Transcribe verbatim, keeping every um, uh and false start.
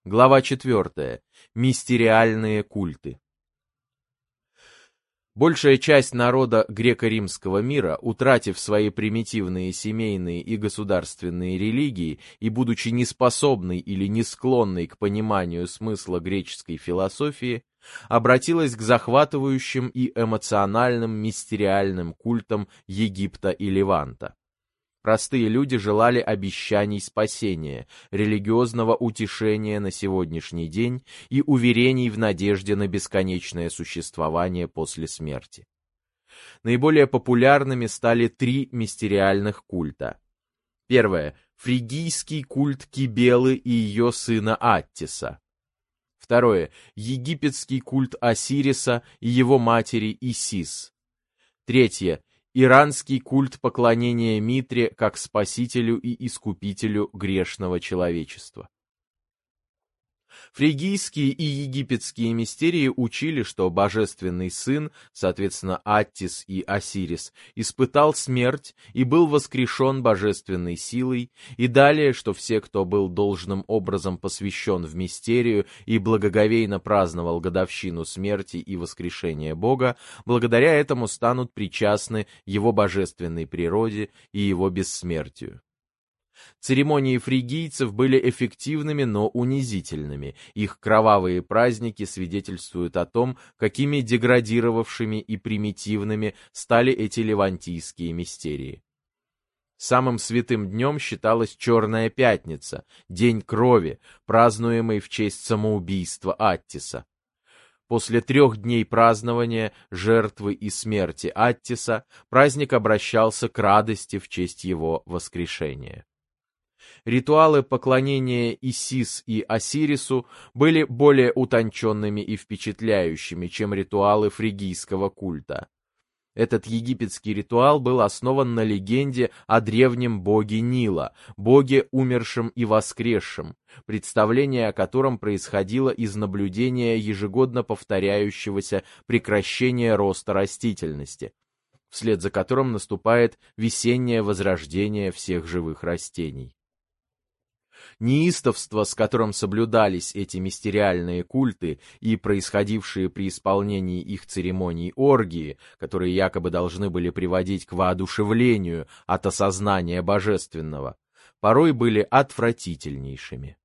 Глава четвертая. Мистериальные культы. Большая часть народа греко-римского мира, утратив свои примитивные семейные и государственные религии и будучи неспособной или не склонной к пониманию смысла греческой философии, обратилась к захватывающим и эмоциональным мистериальным культам Египта и Леванта. Простые люди желали обещаний спасения, религиозного утешения на сегодняшний день и уверений в надежде на бесконечное существование после смерти. Наиболее популярными стали три мистериальных культа. Первое – фригийский культ Кибелы и ее сына Аттиса. Второе – египетский культ Осириса и его матери Исис. Третье – иранский культ поклонения Митре как спасителю и искупителю грешного человечества. Фригийские и египетские мистерии учили, что божественный сын, соответственно Аттис и Осирис, испытал смерть и был воскрешен божественной силой, и далее, что все, кто был должным образом посвящен в мистерию и благоговейно праздновал годовщину смерти и воскрешения Бога, благодаря этому станут причастны его божественной природе и его бессмертию. Церемонии фригийцев были эффективными, но унизительными. Их кровавые праздники свидетельствуют о том, какими деградировавшими и примитивными стали эти левантийские мистерии. Самым святым днем считалась Черная Пятница, День крови, празднуемый в честь самоубийства Аттиса. После трех дней празднования жертвы и смерти Аттиса праздник обращался к радости в честь его воскрешения. Ритуалы поклонения Исис и Осирису были более утонченными и впечатляющими, чем ритуалы фригийского культа. Этот египетский ритуал был основан на легенде о древнем боге Нила, боге умершем и воскресшем, представление о котором происходило из наблюдения ежегодно повторяющегося прекращения роста растительности, вслед за которым наступает весеннее возрождение всех живых растений. Неистовство, с которым соблюдались эти мистериальные культы и происходившие при исполнении их церемоний оргии, которые якобы должны были приводить к воодушевлению от осознания божественного, порой были отвратительнейшими.